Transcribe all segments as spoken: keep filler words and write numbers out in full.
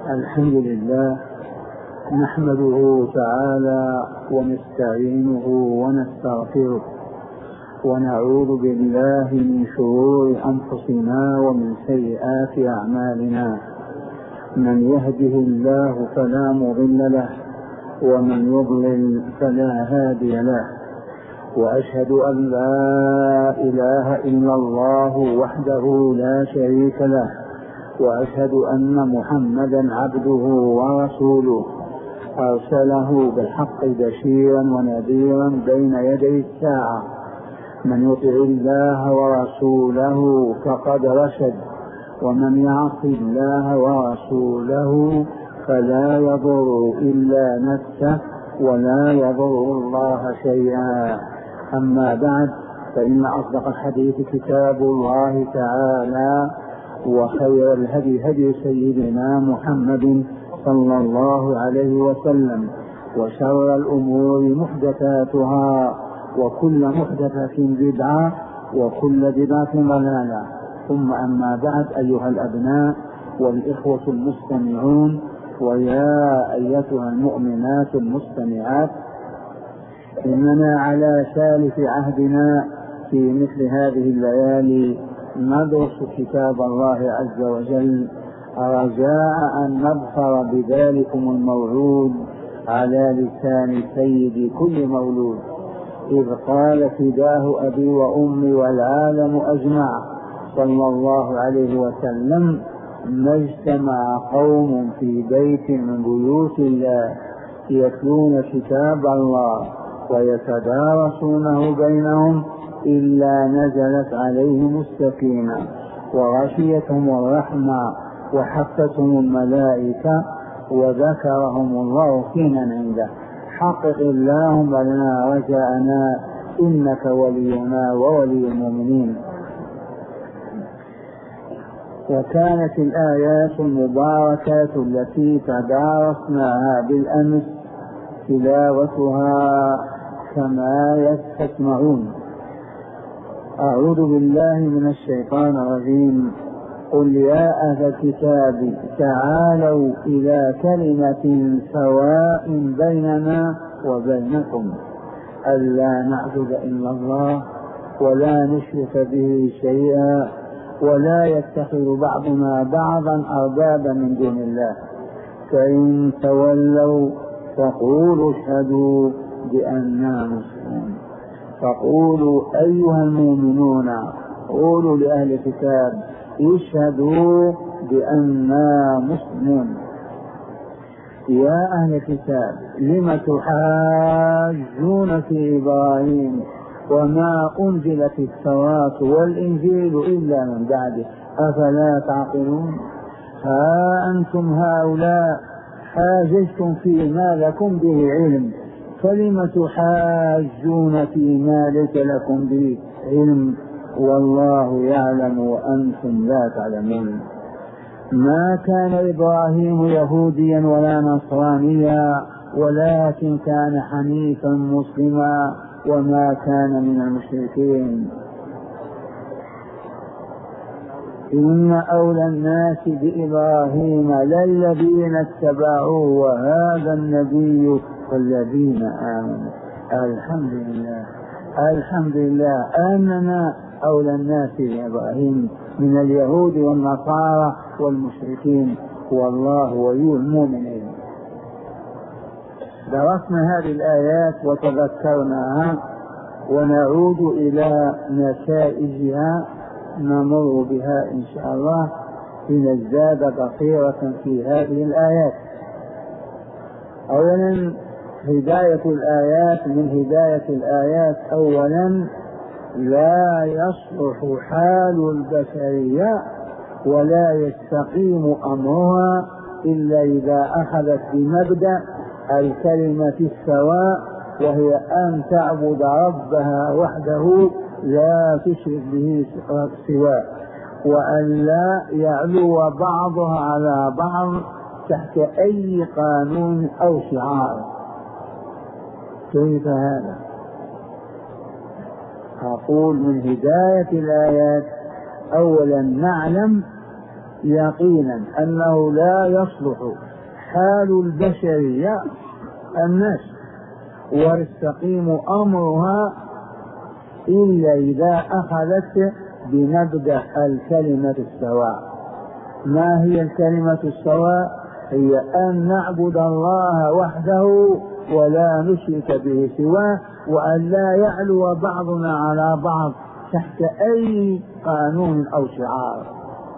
الحمد لله نحمده تعالى ونستعينه ونستغفره ونعوذ بالله من شرور أنفسنا ومن سيئات أعمالنا. من يهده الله فلا مضل له ومن يضلل فلا هادي له، وأشهد أن لا إله إلا الله وحده لا شريك له، وأشهد أن محمدا عبده ورسوله أرسله بالحق بشيرا ونذيرا بين يدي الساعة. من يطع الله ورسوله فقد رشد، ومن يعص الله ورسوله فلا يضر إلا نفسه ولا يضر الله شيئا. أما بعد، فإن أصدق الحديث كتاب الله تعالى، وخير الهدي هدي سيدنا محمد صلى الله عليه وسلم، وشر الأمور محدثاتها، وكل محدثة بدعة، وكل بدعة ضلالة. ثم أما بعد، أيها الأبناء والإخوة المستمعون، ويا أيتها المؤمنات المستمعات، إننا على سالف عهدنا في مثل هذه الليالي ندرس كتاب الله عز وجل، رجاء أن نظفر بذلكم الموعود على لسان سيد كل مولود، إذ قال فداه أبي وأمي والعالم أجمع صلى الله عليه وسلم: ما اجتمع قوم في بيت من بيوت الله يتلون كتاب الله ويتدارسونه بينهم إلا نزلت عليهم السكينة وغشيتهم الرحمة وحفتهم الملائكة وذكرهم الله في من عنده. حقق اللهم لنا رجاءنا، إنك ولينا وولي المؤمنين. وكانت الآيات المباركات التي تدارسناها بالأمس تلاوتها كما تسمعون. أعوذ بالله من الشيطان الرجيم: قل يا أهل الكتاب تعالوا إلى كلمة سواء بيننا وبينكم ألا نعبد إلا الله ولا نشرك به شيئا ولا يتخذ بعضنا بعضا أربابا من دون الله، فإن تولوا فقولوا اشهدوا بأننا مسلمون. فقولوا أيها المؤمنون، قولوا لأهل الكتاب اشهدوا بأننا مسلمون. يا أهل الكتاب لم تحاجون في إبراهيم وما أنزلت التوراة والإنجيل إلا من بعده أفلا تعقلون؟ ها أنتم هؤلاء حاججتم فيما لكم به علم، فلم تحاجون فيما ليس لكم به علم والله يعلم وأنتم لا تعلمون. ما كان إبراهيم يهوديا ولا نصرانيا، ولكن كان حنيفا مسلما وما كان من المشركين. إن أولى الناس بإبراهيم للذين اتبعوه وهذا النبي والذين آمنوا. الحمد لله الحمد لله أننا أولى الناس بإبراهيم من اليهود والنصارى والمشركين، والله ولي المؤمنين. درسنا هذه الآيات وتذكرناها، ونعود إلى نتائجها نمر بها إن شاء الله لنزداد بصيرة في هذه الآيات. أولا، هداية الآيات من هداية الآيات أولا لا يصلح حال البشرية ولا يستقيم أمرها إلا إذا أخذت بمبدأ الكلمة السواء، وهي أن تعبد ربها وحده لا تشرك به سواه، وأن لا يعلو بعضها على بعض تحت أي قانون أو شعار. كيف هذا؟ أقول من هداية الآيات أولا نعلم يقينا أنه لا يصلح حال البشرية الناس ويستقيم أمرها إلا إذا أخذت بمبدأ الكلمة السواء. ما هي الكلمة السواء؟ هي أن نعبد الله وحده ولا نشرك به سواه، وأن لا يعلو بعضنا على بعض تحت أي قانون أو شعار.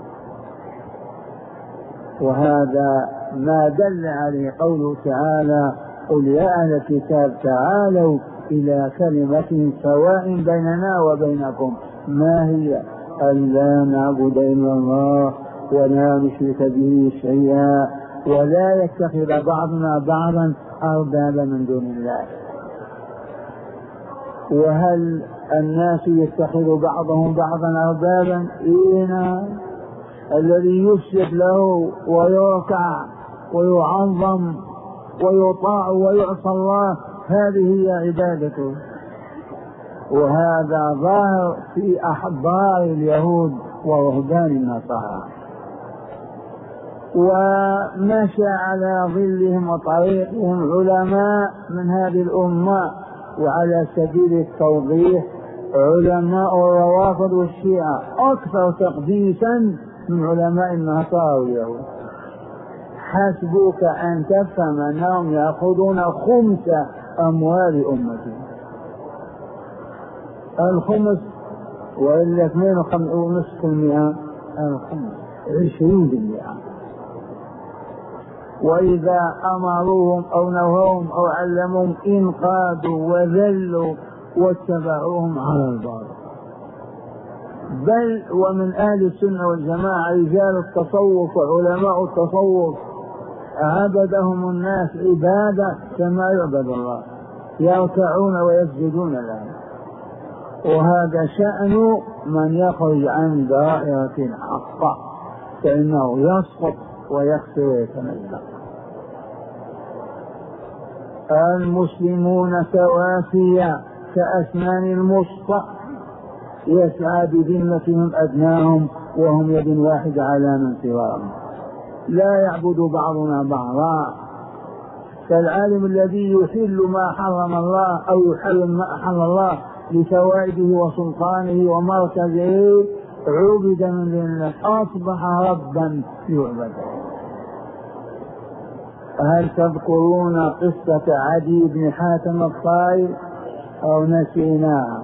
وهذا ما دل عليه قوله تعالى: قل يا أهل الكتاب تعالوا إلى كلمة سواء بيننا وبينكم. ما هي؟ ألا نعبد إلا الله ولا نشرك به شيئا ولا يتخذ بعضنا بعضا أربابا من دون الله. وهل الناس يتخذ بعضهم بعضا أربابا؟ إينا الذي يسجد له ويركع ويعظم ويطاع ويعصى الله، هذه هي عبادته. وهذا ظاهر في أحبار اليهود ورهبان النصارى. ومشى على ظلهم وطريقهم علماء من هذه الأمة، وعلى سبيل التوضيح علماء الروافض والشيعة أكثر تقديسا من علماء النصارى واليهود. حسبك أن تفهم أنهم يأخذون خمس أموال أمتهم، الخمس وإلا اثنين ونصف المئة، الخمس عشرين بالمئة. وإذا أمروهم أو نهوهم أو علموهم انقادوا وذلوا واتبعوهم على الباطل. بل ومن أهل السنة والجماعة رجال التصوف وعلماء التصوف عبدهم الناس عبادة كما يعبد الله، يركعون ويسجدون له. وهذا شأن من يخرج عن دائرة الحق، فإنه يسقط ويخسر ويتمزق. المسلمون سواسية كأسنان المصطع، يسعى بذمتهم أدناهم وهم يد واحدة على من سواهم، لا يعبد بعضنا بعضا. فالعالم الذي يحل ما حرم الله أو يحرم ما أحل الله لفوائده وسلطانه ومركزه عبد من دون الله، أصبح ربا يعبد. هل تذكرون قصة عدي بن حاتم الطائي أو نسيناها؟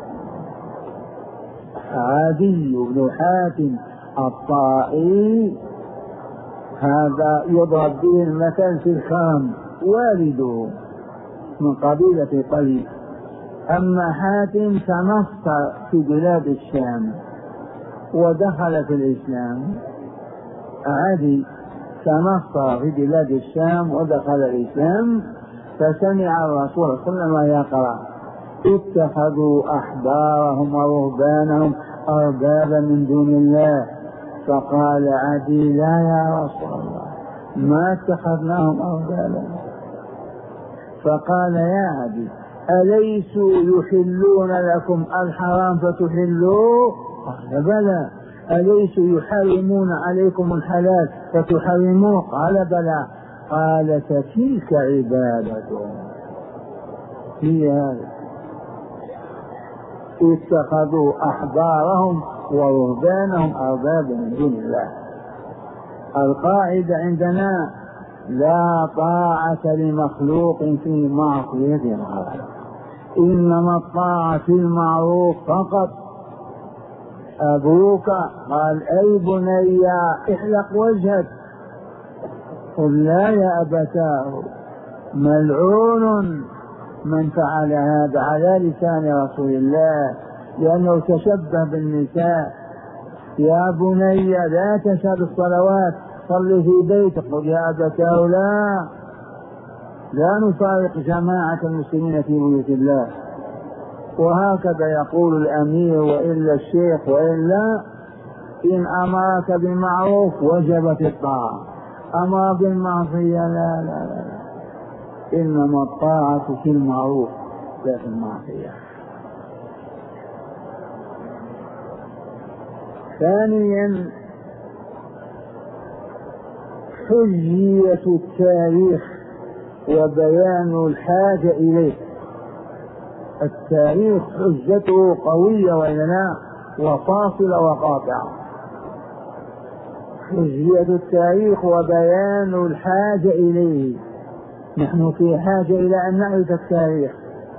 عدي بن حاتم الطائي هذا يضرب به المثل في الكرم، والده من قبيلة طيب. أما حاتم تنصر في بلاد الشام ودخل في الإسلام. عدي تنصر في بلاد الشام ودخل الإسلام، فسمع الرسول صلى الله عليه وسلم يقرأ: اتخذوا أحبارهم ورهبانهم أربابا من دون الله. فقال عدي: لا يا رسول الله، ما اتخذناهم أربابا. فقال: يا عدي، أليسوا يحلون لكم الحرام فتحلوه؟ قال: بلى. أليسوا يحرمون عليكم الحلال فتحرموه؟ قال: بلى. قال: فتلك عبادتهم. هي هذه، اتخذوا أحبارهم ورهبانهم أربابا من دون الله. القاعدة عندنا: لا طاعة لمخلوق في معصية الخالق، إنما الطاعة في المعروف فقط. أبوك قال: أي بني احلق وجهك، قل: لا يا أبتاه. ملعون من فعل هذا على لسان رسول الله، لأنه تشبه بالنساء. يا بني لا تشهد الصلوات، صل في بيتك. قل: يا أبتاه لا لا نفارق جماعة المسلمين في بيوت الله. وهكذا يقول الأمير وإلا الشيخ وإلا. إن أمرك بمعروف وجبت الطاعة، أمر بالمعصية لا لا لا, لا. إنما الطاعة في المعروف لا في المعصية. ثانيا حجية التاريخ وبيان الحاجة إليه. التاريخ حجته قوية وإلا لا، وفاصلة وقاطعة. حجية التاريخ وبيان الحاجة إليه، نحن في حاجة إلى أن نعرف التاريخ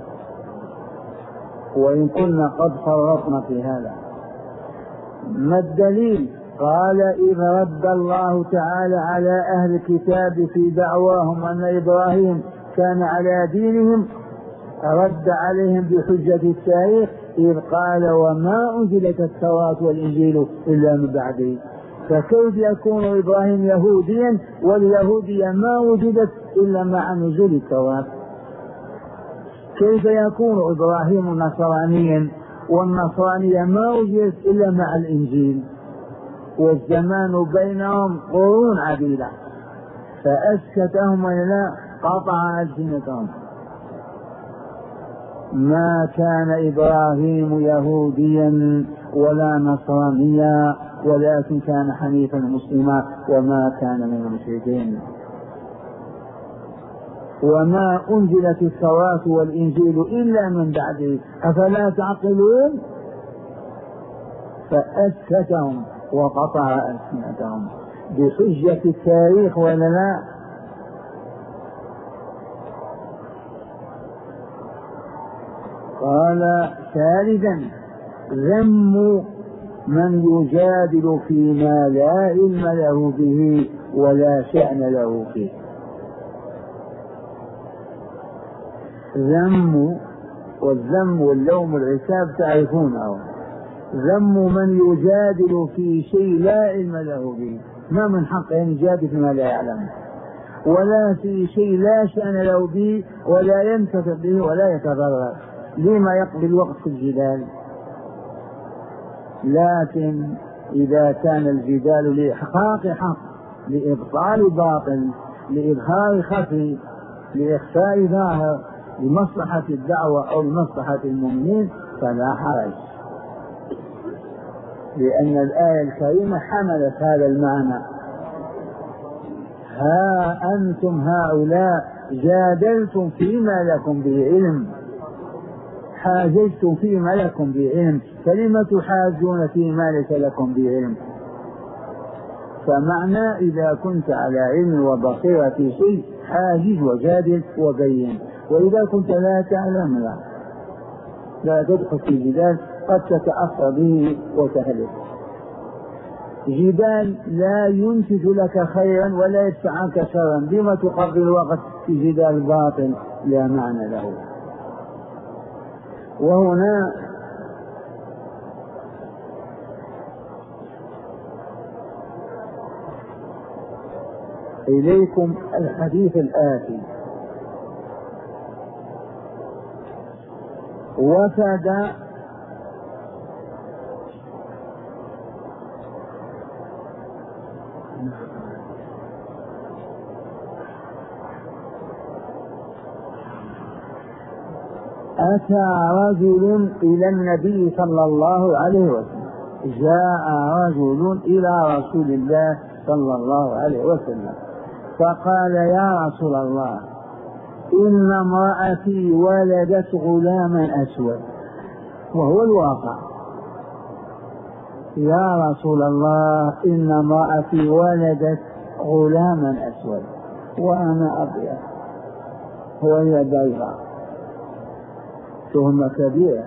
وإن كنا قد فرطنا في هذا. ما الدليل؟ قال إذ رد الله تعالى على أهل الكتاب في دعواهم أن إبراهيم كان على دينهم، رد عليهم بحجة التاريخ إذ قال وما أنزلت التوراة والإنجيل إلا من بعده. فكيف يكون إبراهيم يهوديا واليهودية ما وجدت إلا مع نزول التوراة؟ كيف يكون إبراهيم نصرانيا والنصرانية ما وجدت إلا مع الإنجيل؟ والزمان بينهم قرون عديدة، فأسكتهم ولا قطع ألسنتهم. ما كان إبراهيم يهوديا ولا نصرانيا ولكن كان حنيفا مسلما وما كان من المشركين. وما أنزلت التوراة والإنجيل إلا من بعده أفلا تعقلون؟ فأسكتهم وقطع ألسنتهم بحجة التاريخ ولا لا؟ قال ثالثا ذم من يجادل فيما لا علم له به ولا شأن له فيه. ذم، والذم واللوم والعتاب تعرفونه. ذم من يجادل في شيء لا علم له به، ما من حقه أن يجادل فيما لا يعلم، ولا في شيء لا شأن له به ولا ينتفع به ولا يتضرر. لما يقضي الوقت في الجدال؟ لكن إذا كان الجدال لإحقاق حق، لإبطال باطل، لإظهار خفي، لإخفاء ظاهر، لمصلحة الدعوة أو لمصلحة المؤمنين فلا حرج، لأن الآية الكريمة حملت هذا المعنى. ها أنتم هؤلاء جادلتم فيما لكم به علم، حاججتم فيما لكم به علم، فلم تحاجون فيما ليس لكم به علم؟ فمعنى إذا كنت على علم وبصيرة في شيء حاجج وجادل وبين، وإذا كنت لا تعلم لا لا تدخل في جدال قد تتأثر به وتهلك. جدال لا ينتج لك خيرا ولا يدفع عنك شرا، بما تقضي الوقت في جدال باطل لا معنى له. وهنا إليكم الحديث الآتي: وفد أتى رجل إلى النبي صلى الله عليه وسلم، جاء رجل إلى رسول الله صلى الله عليه وسلم فقال: يا رسول الله، إن امرأتي ولدت غلاما أسود. وهو الواقع: يا رسول الله، إن امرأتي ولدت غلاما أسود وأنا أبيض وهي بيضاء. تهمة كبيرة.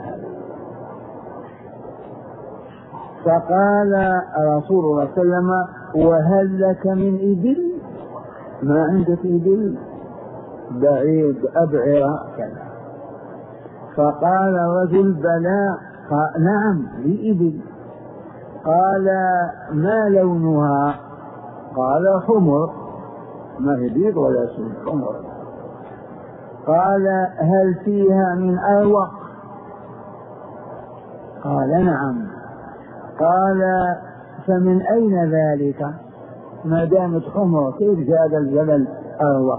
فقال رسول الله صلى الله عليه وسلم: وهل لك من إبل؟ ما عندك إبل؟ بعيد أبعر كذا. فقال الرجل: بلى. قال: نعم لي إبل. قال: ما لونها؟ قال: حمر. ما هي بيض ولا سود، حمر. قال: هل فيها من أروق؟ قال: نعم. قال: فمن أين ذلك؟ ما دامت حمر كيف جاء الجبل أروق؟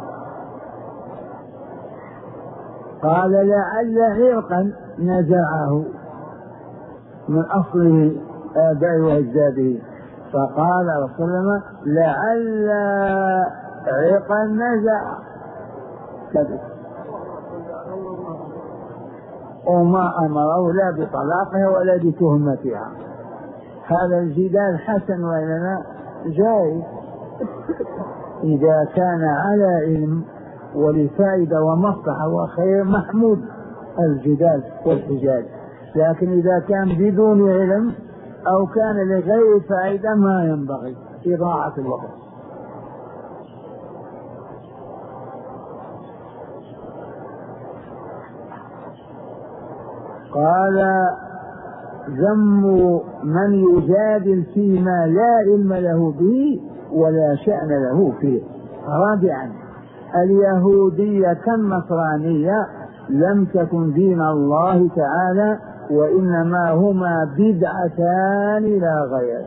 قال: لعل عرقا نزعه من أصله آباء وأجداده فقال رسول الله لعل عقا نزع كذب، وما أمره لا بطلاقها ولا بتهمتها. هذا الجدال حسن وإننا جائز إذا كان على علم ولفائدة ومصلحة وخير محمود الجدال والحجاج، لكن إذا كان بدون علم أو كان لغير فائدة ما ينبغي إضاعة الوقت. قال ذم من يجادل فيما لا علم له به ولا شأن له فيه. رابعا اليهودية كالنصرانية لم تكن دين الله تعالى، وإنما هما بدعتان لا غير.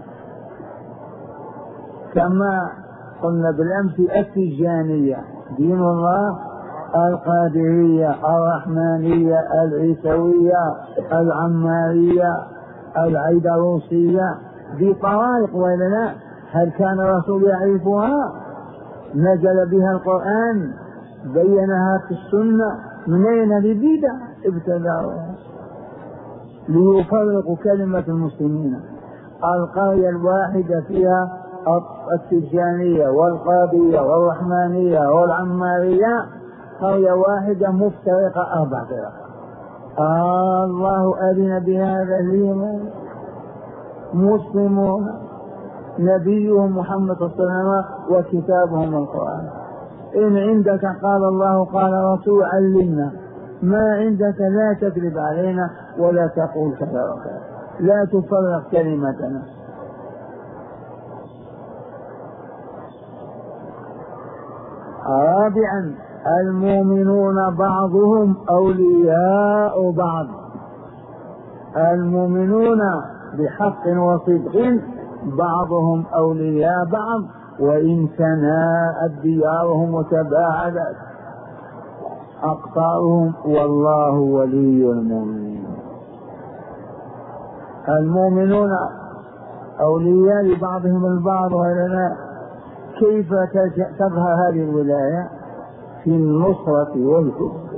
كما قلنا بالأمس التجانية دين الله، القادرية، الرحمانية، العيسوية، العمارية، العيدروسية، بطرائق ولنا. هل كان الرسول يعرفها؟ نزل بها القرآن، بينها في السنة، من أين لبدع ابتدعوها ليفرقوا كلمة المسلمين. القرية الواحدة فيها التجانية والقاضية والرحمانية والعمارية، قرية واحدة مفترقة أربع فرق. آه الله أذن بهذا اليوم مسلمون، نبيهم محمد صلى الله عليه وسلم وكتابهم القرآن. إن عندك قال الله قال رسول علمنا، ما عندك لا تكذب علينا ولا تقول كذا وكذا، لا تفرق كلمتنا. رابعا المؤمنون بعضهم أولياء بعض. المؤمنون بحق وصدق بعضهم أولياء بعض، وإن تناءت ديارهم وتباعدت أقطارهم والله ولي المؤمنين. المؤمنون أولياء لبعضهم البعض ولا. كيف تظهر هذه الولاية؟ في النصرة والحب.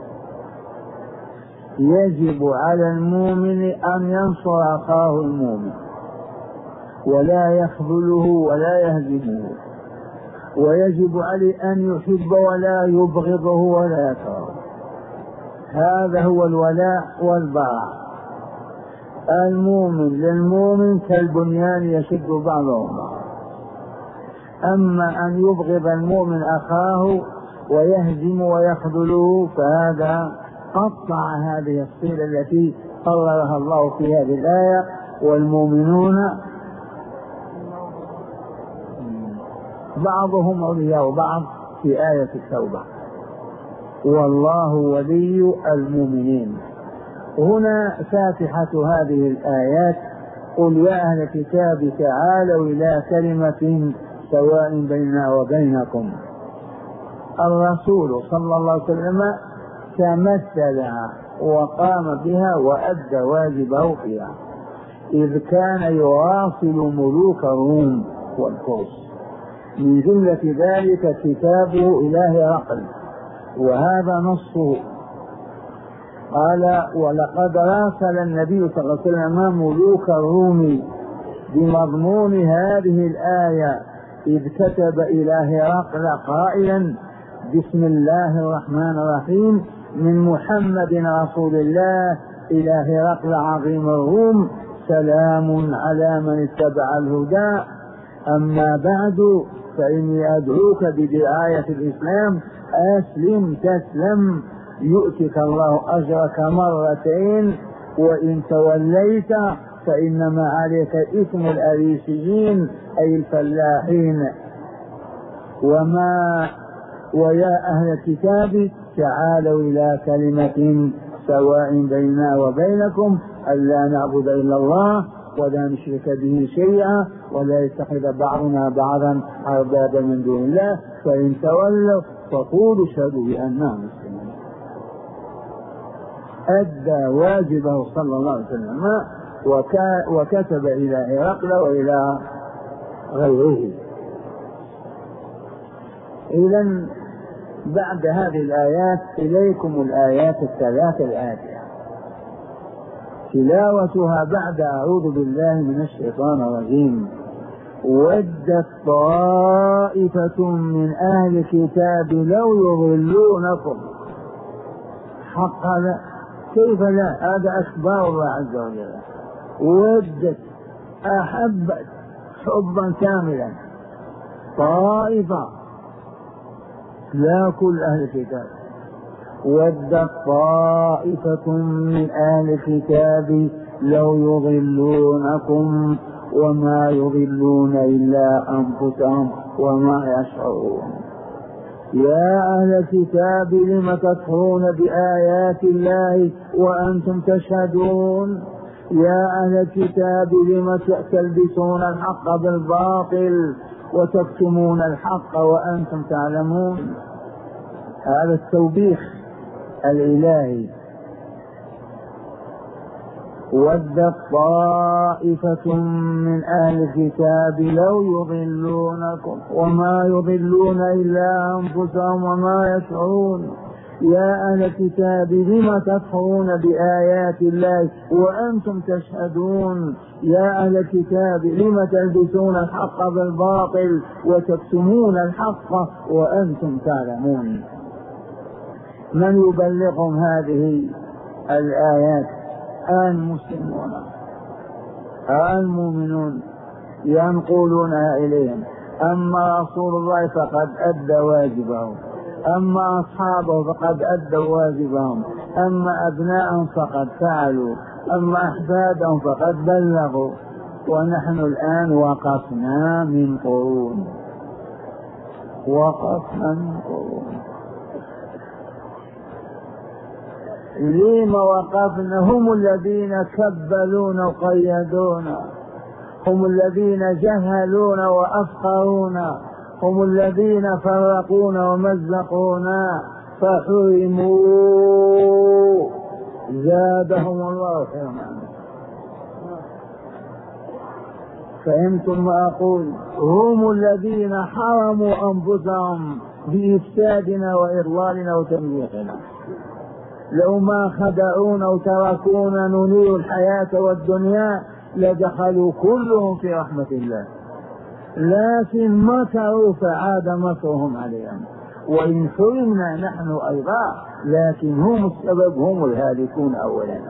يجب على المؤمن أن ينصر أخاه المؤمن ولا يخذله ولا يهزمه، ويجب عليه أن يحب ولا يبغضه ولا يكرهه. هذا هو الولاء والبراء. المؤمن للمؤمن كالبنيان يشد بعضه بعضا. أما أن يبغض المؤمن أخاه ويهزم ويخذله فهذا قطع هذه الصلة التي قررها الله في هذه الآية. والمؤمنون بعضهم أولياء بعض في آية التوبة، والله ولي المؤمنين. هنا فاتحة هذه الآيات: قل يا أهل الكتاب تعالوا إلى كلمة سواء بيننا وبينكم. الرسول صلى الله عليه وسلم تمثلها وقام بها وأدى واجبه فيها، إذ كان يواصل ملوك الروم والفرس. من جملة ذلك كتابه إلى هرقل، وهذا نصه. قال: ولقد راسل النبي صلى الله عليه وسلم ملوك الروم بمضمون هذه الآية، إذ كتب إلى هرقل قائلا: بسم الله الرحمن الرحيم، من محمد رسول الله إلى هرقل عظيم الروم، سلام على من اتبع الهدى، أما بعد فإني أدعوك بدعاية الإسلام، أسلم تسلم يؤتك الله أجرك مرتين، وإن توليت فإنما عليك إثم الأريسيين أي الفلاحين. وما ويا أهل الكتاب تعالوا إلى كلمة سواء بيننا وبينكم ألا نعبد إلا الله ولا نشرك به شيئا ولا يتخذ بعضنا بعضا أربابا من دون الله، فإن تولوا فقولوا اشهدوا بأننا مسلمون. أدى واجبه صلى الله عليه وسلم وكتب إلى هرقل وإلى غيره. إذن بعد هذه الآيات إليكم الآيات الثلاث الآتية تلاوتها بعد أعوذ بالله من الشيطان الرجيم. ودت طائفة من أهل الكتاب لو يضلونكم حق لا كيف لا، هذا أخبار الله عز وجل. ودت أحبت حبا كاملا طائفة، لا كل أهل الكتاب. ودت طائفة من أهل الكتاب لو يضلونكم وما يضلون إلا أنفسهم وما يشعرون. يا أهل الكتاب لم تكفرون بآيات الله وأنتم تشهدون. يا أهل الكتاب لم تلبسون الحق بالباطل وتكتمون الحق وأنتم تعلمون. هذا التوبيخ الإلهي. ودت طائفة من أهل الكتاب لو يضلونكم وما يضلون إلا أنفسهم وما يشعرون. يا أهل الكتاب لم تكفرون بآيات الله وأنتم تشهدون. يا أهل الكتاب لم تلبسون الحق بالباطل وتكتمون الحق وأنتم تعلمون. من يبلغهم هذه الآيات؟ المسلمون المؤمنون ينقلونها إليهم. أما رسول الله فقد أدى واجبه، أما أصحابه فقد أدوا واجبهم، أما أبناءهم فقد فعلوا، أما أحفادهم فقد بلغوا. ونحن الآن وقفنا من قرون وقفنا من قرون لما وقفنا؟ هم الذين كبلون وقيدونا، هم الذين جهلونا وأفقرونا، هم الذين فرقونا ومزقونا فحرموا زادهم الله حرما. فهمتم ما أقول؟ هم الذين حرموا أنفسهم بإفسادنا وإضلالنا وتمييزنا. لو ما خدعونا وتركونا ننير الحياة والدنيا لدخلوا كلهم في رحمة الله، لكن مكروا فعاد مكرهم عليهم. وإن حرمنا نحن أيضا لكن هم السبب، هم الهالكون أولا.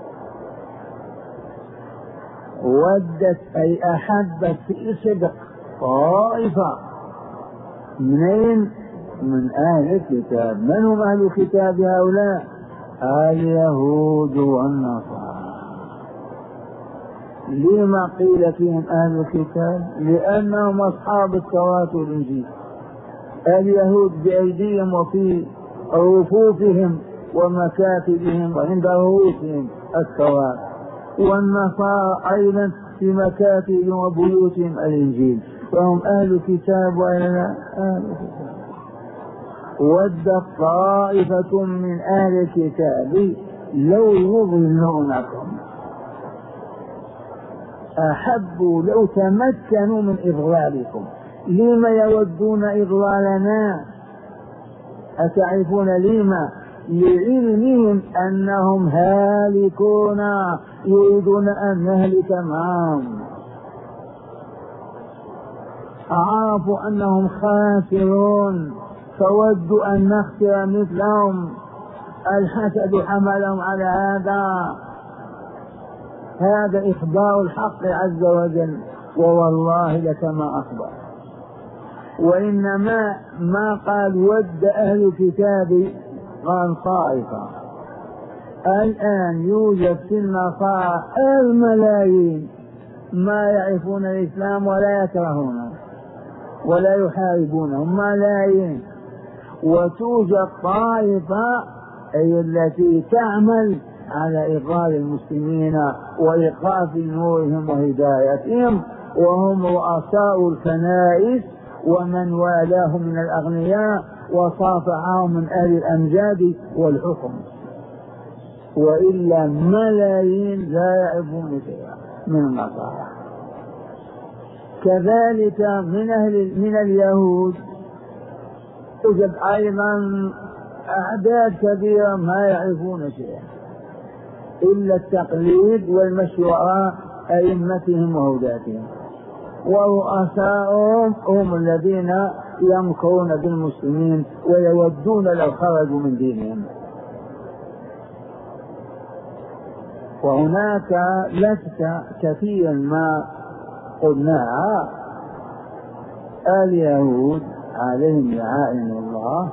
ودت أي أحبت في صدق طائفة منين؟ من أهل الكتاب. من هم أهل الكتاب هؤلاء؟ اليهود والنصارى. لما قيل فيهم أهل الكتاب؟ لأنهم أصحاب التوراة والإنجيل. اليهود بأيديهم وفي رفوفهم ومكاتبهم وعند رؤوسهم التوراة، والنصارى أيضا في مكاتبهم وبيوتهم الإنجيل، فهم أهل الكتاب وإلا أهل الكتاب. ودت طائفة من أهل الكتاب لو يضلونكم، أحبوا لو تمكنوا من إضلالكم. لما يودون إضلالنا؟ أتعرفون لما؟ لعلمهم أنهم هالكون يريدون أن نهلك معهم. عرفوا أنهم خاسرون فودوا أن نخسر مثلهم. الحسد حملهم على هذا. هذا إخبار الحق عز وجل، ووالله لكما أخبر. وإنما ما قال ود أهل الكتاب، قال طائفة. الآن يوجد في النصارى الملايين ما يعرفون الإسلام ولا يكرهونه ولا يحاربونهم، ملايين. وتوجد طائفة أي التي تعمل على إضلال المسلمين وإيقاف نورهم وهدايتهم، وهم رؤساء الكنائس ومن والاهم من الأغنياء وصافعهم من أهل الأمجاد والحكم. وإلا ملايين لا يعرفون شيئا من النصارى. كذلك من أهل من اليهود توجد أيضا أعداد كبيرة ما يعرفون شيئا إلا التقليد والمشي وراء أئمتهم وهداتهم، ورؤساؤهم هم الذين يمكرون بالمسلمين ويودون لو خرجوا من دينهم. وهناك لفتة كثيرا ما قلناها، اليهود عليهم لعائن الله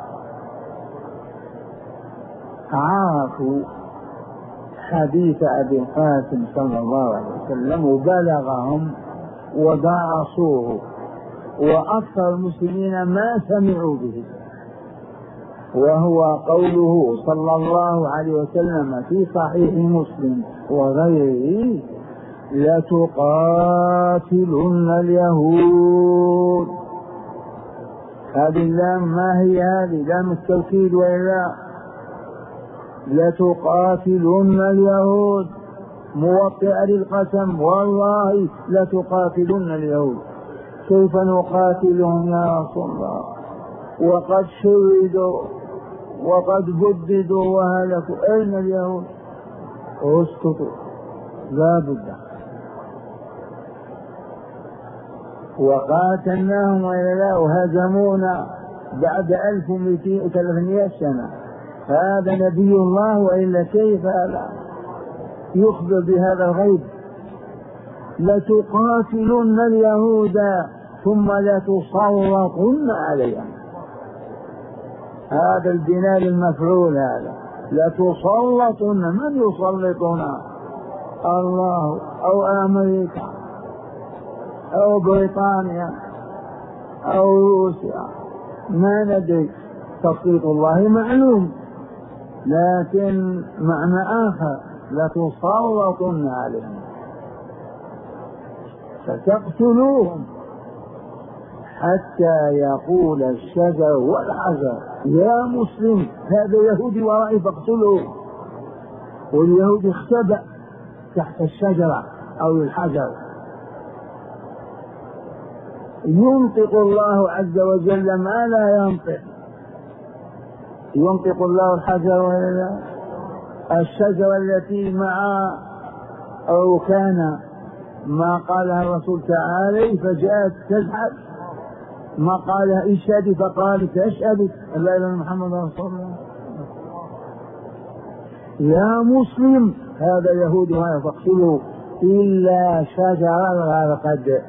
عرفوا حديث أبي القاسم صلى الله عليه وسلم وبلغهم ودرسوه، وأكثر المسلمين ما سمعوا به، وهو قوله صلى الله عليه وسلم في صحيح مسلم وغيره: لتقاتلن اليهود. هذه اللام ما هي هذه؟ لام التوكيد وإلا؟ لتقاتلن اليهود موطئة للقسم، والله لتقاتلن اليهود. كيف نقاتلهم يا رسول الله وقد شردوا وقد بددوا وهلكوا؟ أين اليهود؟ اسكتوا، لا بد. وقاتلناهم وإلا لا؟ وهزمونا بعد ألف وثلاثمائة سنة. هذا نبي الله وإلا كيف هذا يخبر بهذا الغيب؟ لتقاتلن اليهود ثم لتسلطن عليهم. هذا البناء المفعول، هذا لتسلطن. من يسلطنا؟ الله أو أمريكا أو بريطانيا أو روسيا، ما ندري. تسليط الله معلوم، لكن معنى آخر: لتسلطن عليهم، فتقتلوهم حتى يقول الشجر والحجر يا مسلم هذا يهودي ورائي فاقتلوه. واليهود اختبأ تحت الشجرة أو الحجر. ينطق الله عز وجل ما لا ينطق. ينطق الله الحجر ولا الشجرة التي مع أو كان ما قالها الرسول تعالى فجاءت تزحف، ما قالها اشهد فقالت اشهد لا اله الا محمد رسول الله. يا مسلم هذا يهودي وهذا فاقتلوا إلا شجر الغرقد.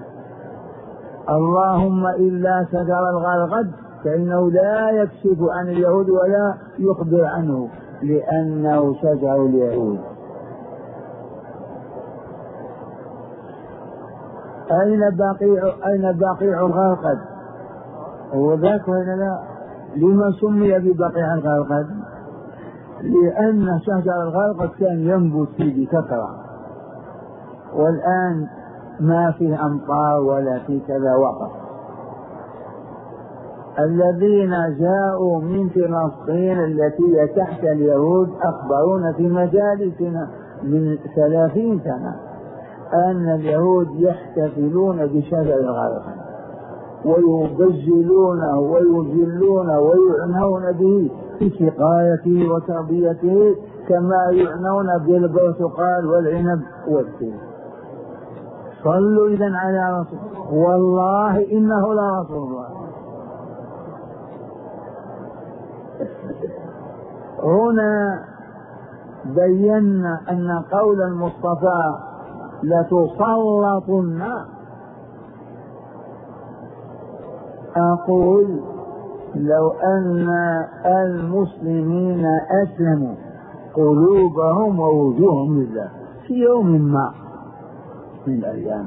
اللهم إلا شجر الغرقد، فإنه لا يكشف عن اليهود ولا يخبر عنه لأنه شجر اليهود. أين بقيع أين بقيع الغرقد؟ هو ذاك ولا لا؟ لما سمي ببقيع الغرقد؟ لأن شجر الغرقد كان ينبت فيه بكثرة، والآن ما فيه أمطار ولا في كذا وقت. الذين جاءوا من فلسطين التي تحت اليهود أخبرونا في مجالسنا من ثلاثين سنة أن اليهود يحتفلون بشجر الغرقد ويبجلونه ويجلونه ويعنون به في سقايته وتربيته كما يعنون بالبرتقال والعنب والتين. صلوا إذن على رسول والله إنه لرسول الله. هنا بينا أن قول المصطفى لتسلطن، أقول لو أن المسلمين أسلموا قلوبهم ووجوههم لله في يوم ما من الأيام،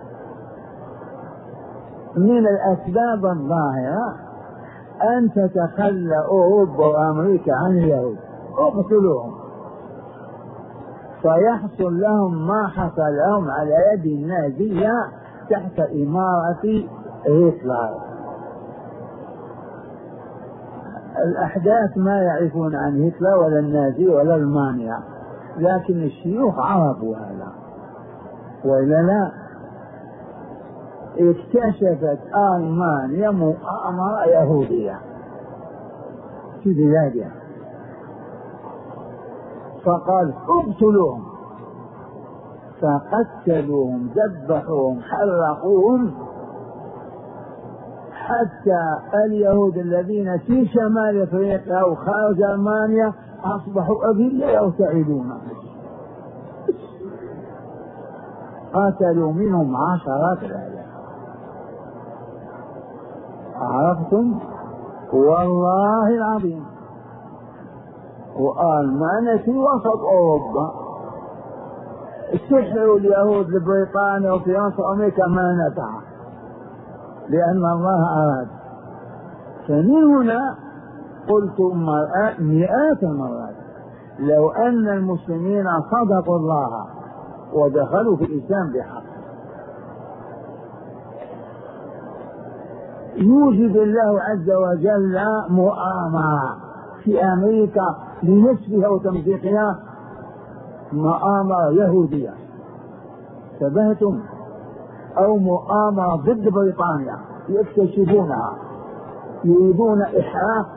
من الأسباب الظاهرة أن تتخلى أوروبا وأمريكا عن اليهود، اقتلوهم فيحصل لهم ما حصل لهم على يد النازية تحت إمارة هتلر. الأحداث ما يعرفون عن هتلر ولا النازي ولا ألمانيا، لكن الشيوخ عرفوا هذا وإلا لا؟ اكتشفت ألمانيا مؤامرة يهودية في بلادها، فقال اقتلوهم، فقتلوهم ذبحوهم حرقوهم، حتى اليهود الذين في شمال افريقيا او خارج المانيا اصبحوا اذله يرتعدون، قتلوا منهم عشرات الالاف. عرفتم؟ والله العظيم. والمانيا في وسط اوروبا، سحروا اليهود لبريطانيا وفرنسا وامريكا ما نفع، لأن الله أراد. فمن هنا قلت مئات المرات لو أن المسلمين صدقوا الله ودخلوا في الإسلام بحق يوجد الله عز وجل مؤامرة في أمريكا لنسفها وتمزيقها، مؤامرة يهودية شبهتم، أو مؤامرة ضد بريطانيا يكتشفونها، يريدون إحراق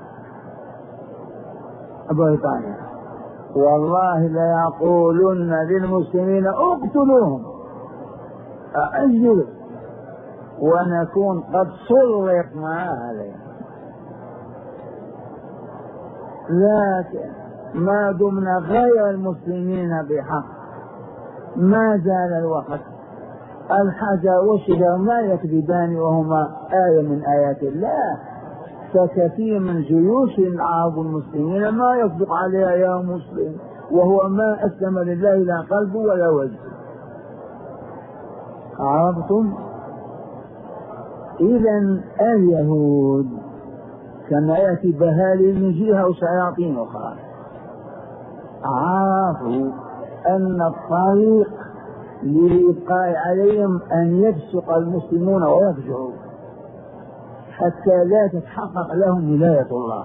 بريطانيا. والله ليقولن للمسلمين اقتلوهم أعجلوا، ونكون قد سلطنا عليهم. لكن ما دمنا غير المسلمين بحق ما زال الوقت. الحجر والشجر ما يكذبان وهما آية من آيات الله، فكثير من جيوش العرب المسلمين ما يصدق عليها يا مسلم، وهو ما أسلم لله لا قلب ولا وجه. عرفتم؟ إذن اليهود كما يأتي بهالي من جهة وشياطين أخرى عرفوا أن الطريق للإبقاء عليهم أن يفسق المسلمون ويفجروا حتى لا تتحقق لهم ولاية الله،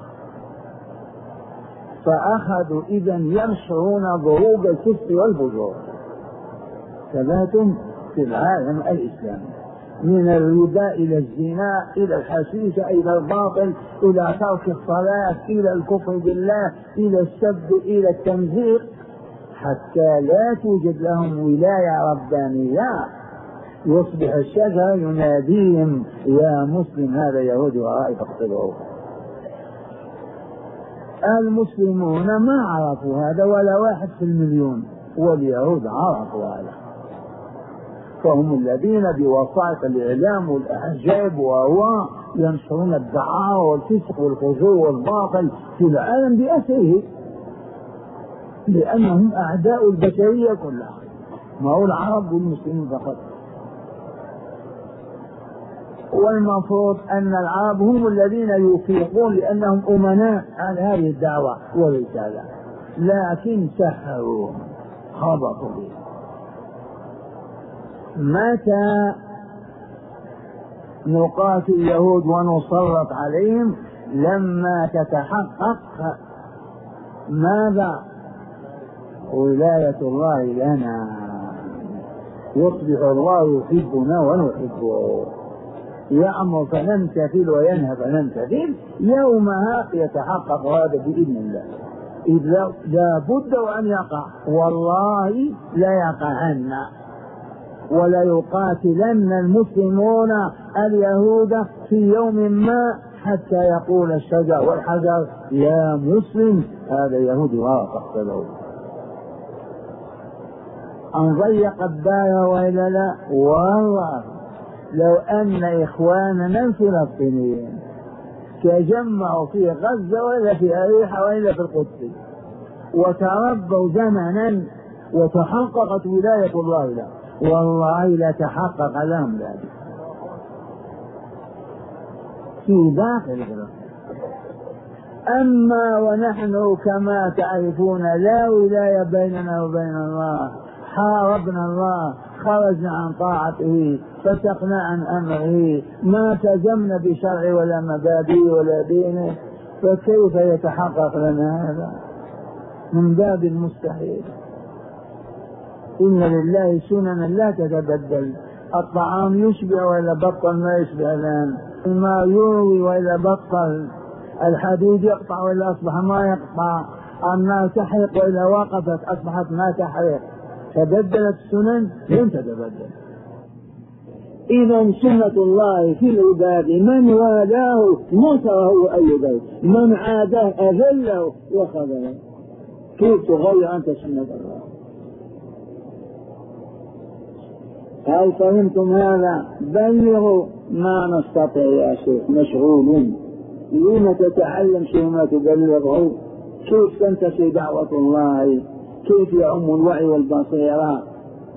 فأخذوا إذن ينشرون ضروب الكفر والفجور. ثباتهم في العالم الإسلامي، من الربا إلى الزنا إلى الحشيش إلى الباطل إلى ترك الصلاة إلى الكفر بالله إلى السب إلى التمزيق، حتى لا توجد لهم ولاية ربانية. يصبح الشجر يناديهم يا مسلم هذا يهودي ورائي فاقتلوه. المسلمون ما عرفوا هذا ولا واحد في المليون، واليهود عرفوا هذا، فهم الذين بوسائط الإعلام والأحزاب وهو ينشرون الدعارة والفسق والفجور والباطل في العالم بأسره، لأنهم أعداء البشرية كلها، ما هو العرب والمسلمين فقط. والمفروض أن العرب هم الذين يفيقون لأنهم أمناء على هذه الدعوة والرسالة، لكن سحروا خبطوا به. متى نقاتل اليهود ونسلط عليهم؟ لما تتحقق ماذا؟ ولاية الله لنا، يصبح الله يحبنا ونحبه، يأمر فنمتثل وينهى فنمتثل. يومها يتحقق هذا بإذن الله، إذ لا بد أن يقع، والله لا يقعن، ولا يقاتلن المسلمون اليهود في يوم ما حتى يقول الشجر والحجر يا مسلم هذا يهودي فاقتلوه. أن ضيق الدار وإلا لا؟ والله لو أن إخواننا الفلسطينيين تجمعوا في غزة ولا في أريحة ولا في القدس وتربوا زمنا وتحققت ولاية الله له، والله لا تحقق لهم ذلك في داخل فلسطين. أما ونحن كما تعرفون لا ولاية بيننا وبين الله، حاربنا الله، خرجنا عن طاعته، فتقنا عن أمره، ما التزمنا بشرع ولا مبادئ ولا دينه، فكيف يتحقق لنا هذا؟ من باب المستحيل. إن لله سننا لا تتبدل، الطعام يشبع وإذا بطل ما يشبع الآن، الماء يروي وإذا بطل، الحديد يقطع وإذا أصبح ما يقطع، النار تحرق وإذا وقفت أصبحت ما تحرق. تبدلت السنن لم تتبدل. إذا سنة الله في العباد من والاه نصره وأيده، من عاده أذله وخذله. كيف تغير أنت سنة الله؟ هل فهمتم هذا؟ بلغوا. ما نستطيع يا شيخ، مشغولون. لما تتعلم شيء ما تبلغه؟ كيف تنتشر دعوة الله؟ كيف يعم الوعي والبصيرة؟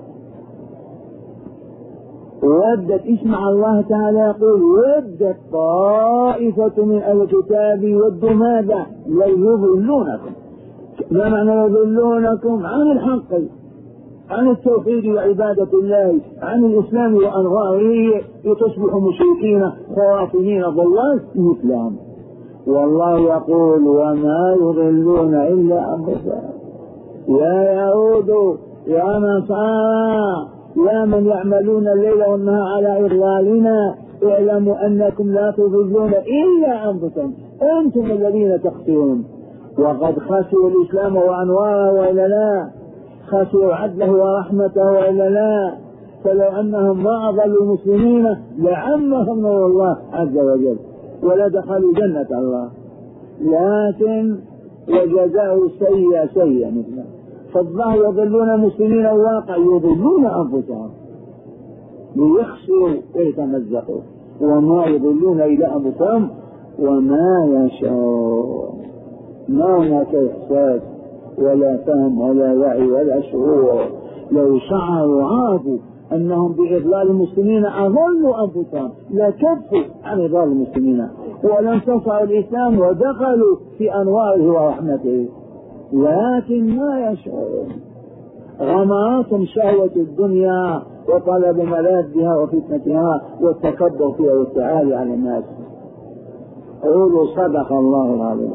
ودت، اسمع الله تعالى يقول ودت طائفة من الكتاب ودوا ماذا؟ يضلونكم. ما معنى يضلونكم؟ عن الحق، عن التوحيد وعبادة الله، عن الإسلام وأنواره، لتصبحوا مشركين خرافين ضلال مثلهم. والله يقول وما يضلون إلا أنفسهم. يا يهود يا نصارى يا من يعملون الليل والنهار على إضلالنا، اعلموا أنكم لا تضلون إلا أنفسكم، أنتم الذين تخسرون. وقد خسروا الإسلام وأنواره وإلا لا؟ خسروا عدله ورحمته وإلا لا؟ فلو أنهم ما أضلوا المسلمين لعمهم نور الله عز وجل ولدخلوا جنة الله، لكن وجزاء سيئة سيئة مثله. فالله يضلون المسلمين الواقع يضلون أنفسهم ليخسروا ويتمزقوا، وما يضلون إلى أنفسهم وما يشعرون. ما هناك إحساس ولا فهم ولا وعي ولا شعور. لو شعروا وعرفوا أنهم بإضلال المسلمين أضلوا أنفسهم لكفوا عن إضلال المسلمين ولم تصعوا الإسلام ودخلوا في أنواره ورحمته، لكن ما يشعرون. غمرتهم شهوة الدنيا وطلب ملاذها وفتنتها والتكبر فيها والتعالي على الناس. قولوا صدق الله العظيم.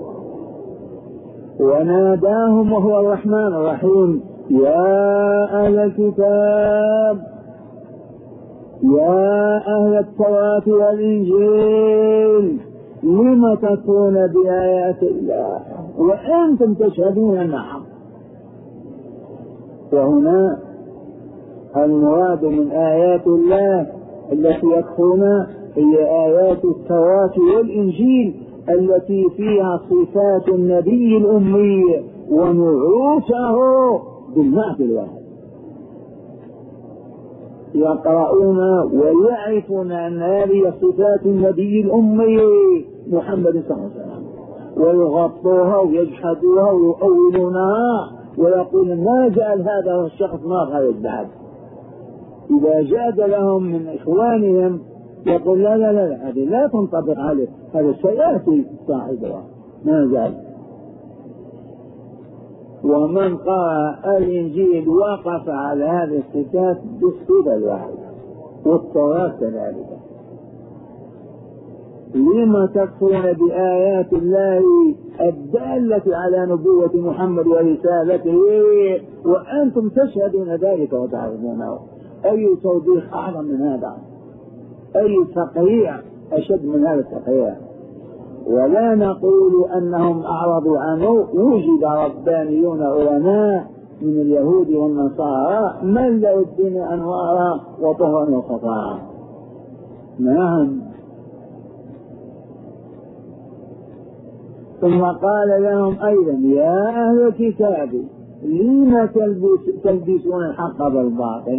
وناداهم وهو الرحمن الرحيم يا أهل الكتاب يا أهل التوراة والإنجيل لم تكفرون بآيات الله وأنتم تشهدون أنها. وهنا المراد من آيات الله التي يكفرون هي آيات التوراة والإنجيل التي فيها صفات النبي الأمي ونعوته بالمعنى الواحد. يقرؤون ويعرفون أن هذه صفات النبي الأمي محمد صلى الله عليه وسلم، ويغطوها ويجحدوها ويؤولونها ويقولون ما جعل هذا الشخص ما خرج بعد. إذا جاد لهم من إخوانهم يقول لا لا لا هذه لا تنطبق عليه، هذا سيأتي صاحبها ما زال. ومن قرأ الإنجيل وقف على هذه الصفات بالصفة الواحدة والتوراة كذلك. لما تكفرون بآيات الله الدالة على نبوة محمد ورسالته وأنتم تشهدون ذلك وتعرفونه؟ أي توضيح أعظم من هذا؟ أي تقريع أشد من هذا التقريع؟ ولا نقول أنهم أعرضوا عنه، وجد ربانيون علماء من اليهود والنصارى ملأوا الدين أنوارا وطهرا وصفاء. نعم. ثم قال لهم أيضا يا أهل الكتاب لم تلبسون الحق بالباطل؟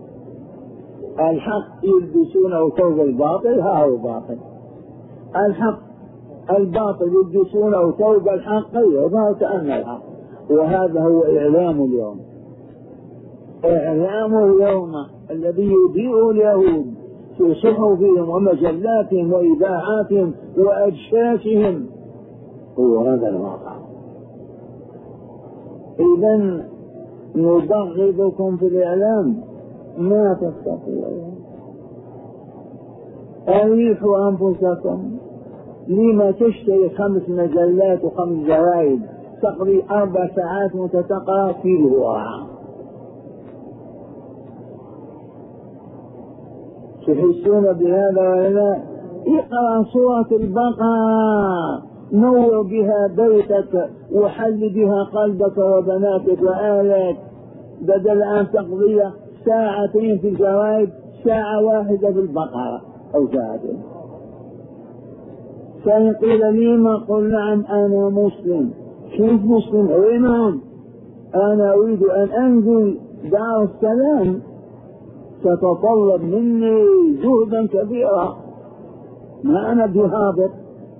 الحق يلبسونه فوق الباطل، ها هو باطل. الحق الباطل يلبسونه فوق الحق يظهر كأن الحق. وهذا هو إعلام اليوم. إعلام اليوم الذي يذيعه اليهود في صحفهم ومجلاتهم وإذاعاتهم وأجساسهم هو هذا الواقع. إذن نبغضكم في الإعلام ما تستطيعون. أريحوا أنفسكم. لما تشتري خمس مجلات وخمس جرائد تقضي أربع ساعات وتتقرأ في الهواء؟ تحسون بهذا ولا لا؟ اقرأ سورة البقرة، نور بها بيتك وحل بها قلبك وبناتك وآلك، بدل أن تقضي ساعتين في الجرائد ساعة واحدة في البقرة أو ساعتين. فإن قيل لي ما قل نعم أنا مسلم. كيف مسلم؟ أي نعم، أنا أريد أن أنزل دار السلام، تتطلب مني جهدا كبيرا، ما أنا بهابط،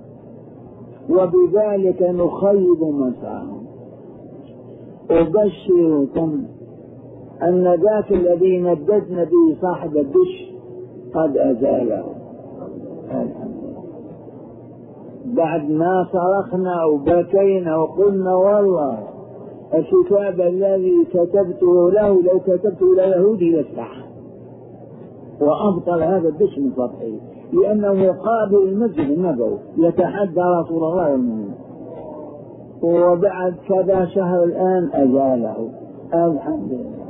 وبذلك نخيب مسعاهم. أبشركم أن ذاك الذي نددنا به صاحب الدش قد أزاله بعد ما صرخنا وبكينا وقلنا والله الكتاب الذي كتبته له لو كتبته إلى يهودي لفتح، وأبطل هذا الدش من سطحه، لأنه مقابل المسجد النبوي يتحدى رسول الله والمؤمنين. وبعد كذا شهر الآن أزاله، الحمد لله.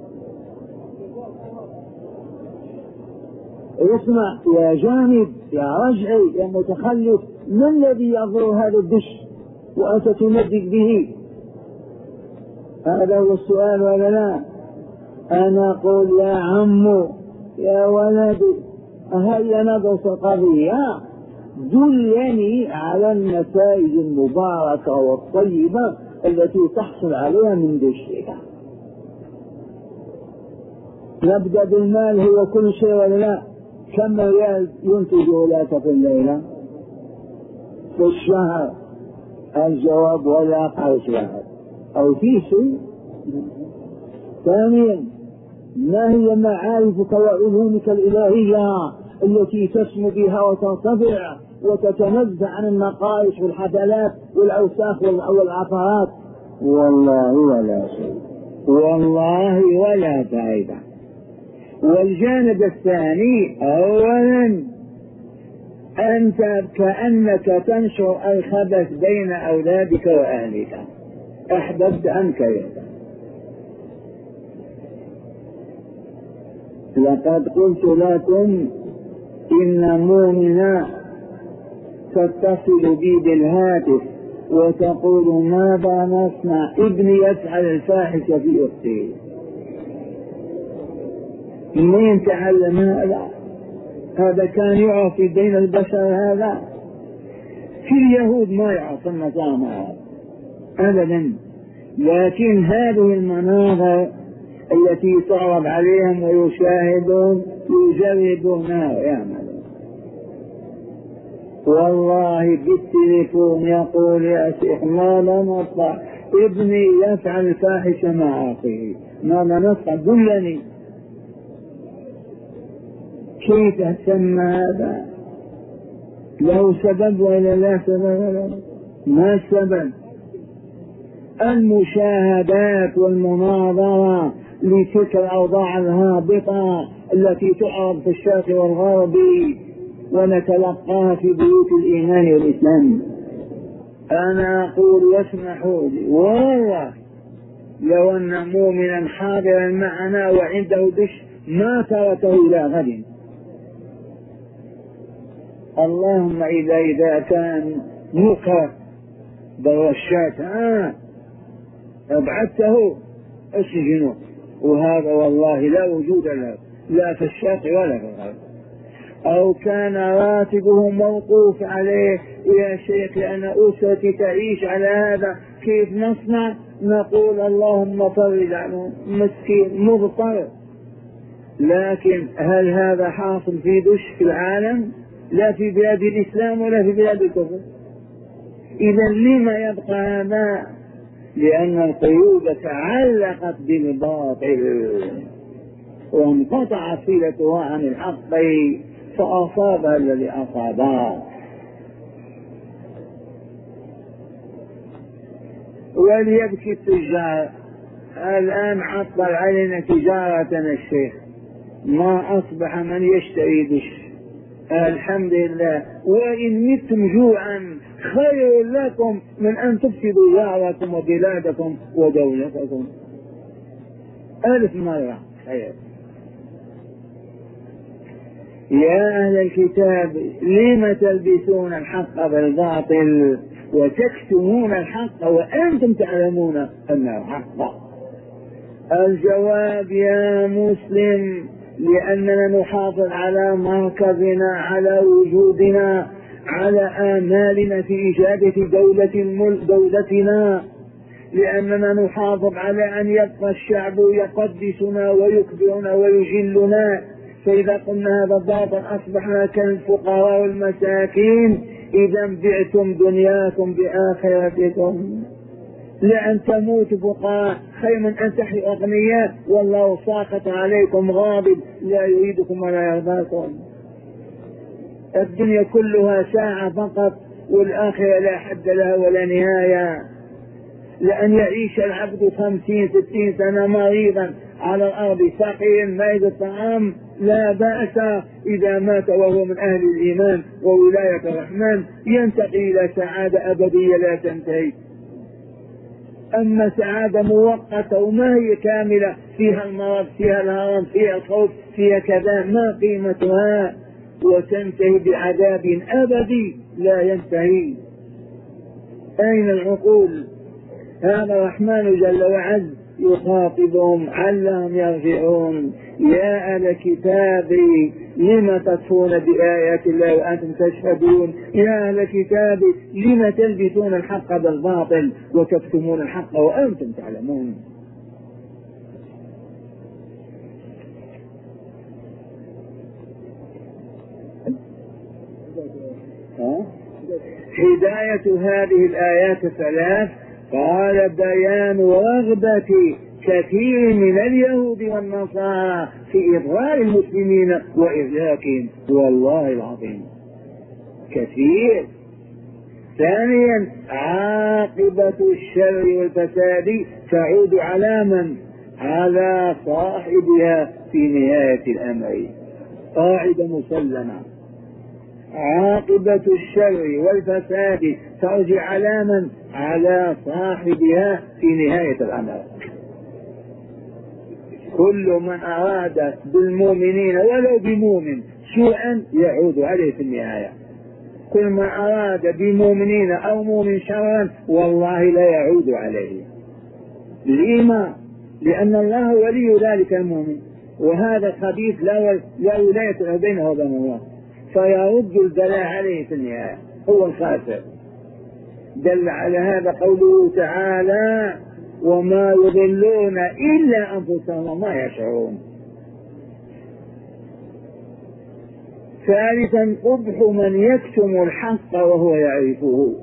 اسمع يا جانب يا رجعي يا متخلف، ما الذي يضر هذا الدش وأنت تندد به؟ هذا هو السؤال ولا لا؟ أنا أقول يا عمو يا ولدي هيا ندرس القضية، دلني على النتائج المباركة والطيبة التي تحصل عليها من دشها. نبدأ بالمال، هو كل شيء ولا لا؟ كم ريال ينتج لك في الليلة في الشهر؟ الجواب ولا قرش واحد أو في شيء. ثانيا، ما هي معارفك وعلومك الإلهية التي تسمو بها وترتفع وتتنزه عن النقائص والحفلات والأوساخ والعثرات؟ والله ولا شيء، والله ولا فائدة. والجانب الثاني، أولا أنت كأنك تنشر الخبث بين أولادك وأهلك، أحببت أم كرهت. لقد قلت لكم إن مؤمنة تتصل بي بالهاتف وتقول ماذا نصنع؟ ابني يفعل الفاحشة في أختي. منين تعلم هذا؟ هذا كان يعرف بين البشر، هذا في اليهود ما يعرف النظام هذا أبدا. لكن هذه المناظر التي تعرض عليهم ويشاهدون يجربونها ويعملون. والله بالتليفون يقول يا شيخ ماذا نصنع؟ ابني يفعل الفاحشة مع أخيه، ماذا نصنع؟ دلني. كيف تسمى هذا؟ له سبب ولا لا سبب ولا؟ ما السبب؟ المشاهدات والمناظرة لتلك الأوضاع الهابطة التي تعرض في الشرق والغرب ونتلقاها في بيوت الإيمان والإسلام. أنا أقول واسمحوا لي والله لو أن مؤمنا حاضرا معنا وعنده دش ما تركه إلى غد. اللهم إذا إذا كان مكره بالرشات آه أبعدته السجن، وهذا والله لا وجود له لا في الشرق ولا في الغرب. أو كان راتبه موقوف عليه يا شيخ لأن أسرتي تعيش على هذا كيف نصنع؟ نقول اللهم فرج عنه مسكين مضطر. لكن هل هذا حاصل في دش في العالم؟ لا في بلاد الإسلام ولا في بلاد الكفر. إذا لما يبقى هذا؟ لأن القيود تعلقت بالباطل وانقطعت صلتها عن الحق فأصابها الذي أصابها. وليبكي التجار، الآن عطل علينا تجارتنا الشيخ، ما أصبح من يشتري دش. الحمد لله، وإن متم جوعا خير لكم من أن تفسدوا داركم وبلادكم ودولتكم ألف مرة خير. يا أهل الكتاب لم تلبسون الحق بالباطل وتكتمون الحق وأنتم تعلمون أنه حق؟ الجواب يا مسلم لأننا نحافظ على مركزنا، على وجودنا، على آمالنا في إجابة دولة دولتنا، لأننا نحافظ على أن يبقى الشعب يقدسنا ويكبرنا ويجلنا. فإذا قلنا هذا الباطل أصبحنا كالفقراء والمساكين. إذا بعتم دنياكم بآخرتكم، لأن تموت فقراء خير من أن تحيوا أغنياء، والله ساخط عليكم غاضب لا يريدكم ولا يرضاكم. الدنيا كلها ساعة فقط، والآخرة لا حد لها ولا نهاية. لأن يعيش العبد خمسين ستين سنة مريضا على الأرض فقير ما يجد طعام لا بأس، إذا مات وهو من أهل الإيمان وولاية الرحمن ينتقل إلى سعادة أبدية لا تنتهي. أما سعادة مؤقتة وما هي كاملة، فيها المرض، فيها الهرم، فيها الخوف، فيها كذا، ما قيمتها؟ وتنتهي بعذاب أبدي لا ينتهي. أين العقول؟ هذا الرحمن جل وعز يخاطبهم علهم يرجعون. يا أهل كتابي لم تكفرون بآيات الله وأنتم تشهدون؟ يا أهل كتابي لم تلبسون الحق بالباطل وتكتمون الحق وأنتم تعلمون؟ هداية هذه الآيات الثلاث قال بيان رغبة كثير من اليهود والنصارى في إضلال المسلمين وإهلاكهم، والله العظيم كثير. ثانيا عاقبة الشر والفساد تعود على من؟ على صاحبها في نهاية الأمر. قاعدة مسلمة، عاقبة الشر والفساد ترجع على من؟ على صاحبها في نهاية الأمر. كل من أراد بالمؤمنين ولو بمؤمن سوءا يعود عليه في النهاية. كل من أراد بمؤمنين أو مؤمن شرا والله لا يعود عليه. لما؟ لأن الله ولي ذلك المؤمن، وهذا الخبيث لا ولاية بينه وبين الله، فيرد البلاء عليه في النهاية، هو الخاسر. دل على هذا قوله تعالى وما يضلون إلا أنفسهم وما يشعرون. ثالثا قبح من يكتم الحق وهو يعرفه.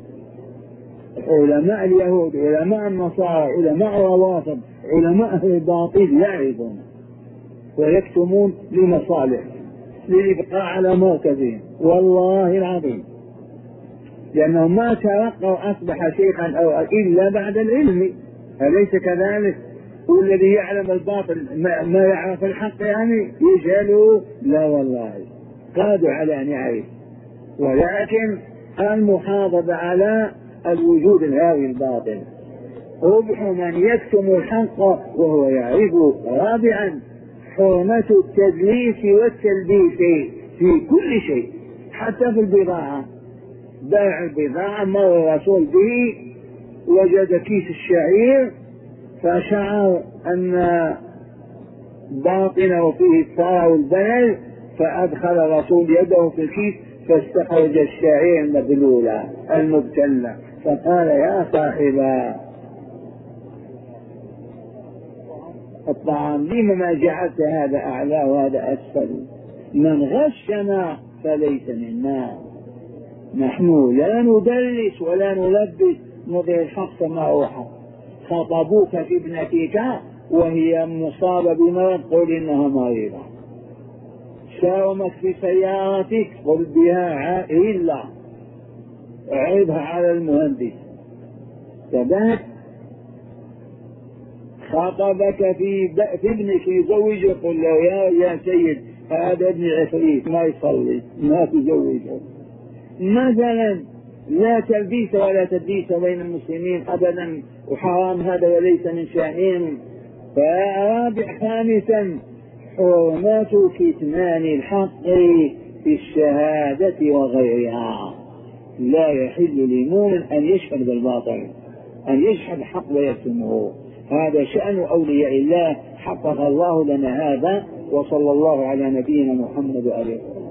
علماء اليهود، علماء النصارى، علماء الروافض، علماء أهل الباطل يعرفون ويكتمون لمصالح، للإبقاء على مركزهم، والله العظيم، لأنه ما ترقى أصبح شيخا أو إلا بعد العلم، أليس كذلك؟ والذي يعلم الباطل ما يعرف الحق يعني يجهله؟ لا والله، قادوا على أن يعرف، ولكن المحافظة على الوجود الهاوي الباطل. قبح من يكتم الحق وهو يعرفه. رابعا حرمة التدليس والتلبيس في كل شيء، حتى في البضاعة. باع البضاعة مر الرسول به وجد كيس الشعير فشعر أن باطنه فيه الثرى والبلل، فأدخل الرسول يده في الكيس فاستخرج الشعير المبلولة المبتلة، فقال يا صاحبا الطعام لم ما جعلت هذا أعلى وهذا أسفل؟ من غشنا فليس منا. نحن لا ندلس ولا نلبس، نضع الحق ما هو حق. خطبوك في ابنتك وهي مصابة بمرض قل إنها مريضة. ساومك في سيارتك قل بها عائلة، عيبها على المهندس. تبات خطبك في, في ابنك يزوجه قل له يا, يا سيد هذا ابن عفريت ما يصلي ما تزوجه. مثلا لا تلبيس ولا تدليس بين المسلمين أبدا، وحرام هذا وليس من شأنهم. فرابع خامسا حرمة كتمان الحق في الشهادة وغيرها. لا يحل لمؤمن أن يشهد بالباطل، أن يشهد الحق ويكتمه. هذا شأن أولياء الله، حقق الله لنا هذا. وصلى الله على نبينا محمد وآله.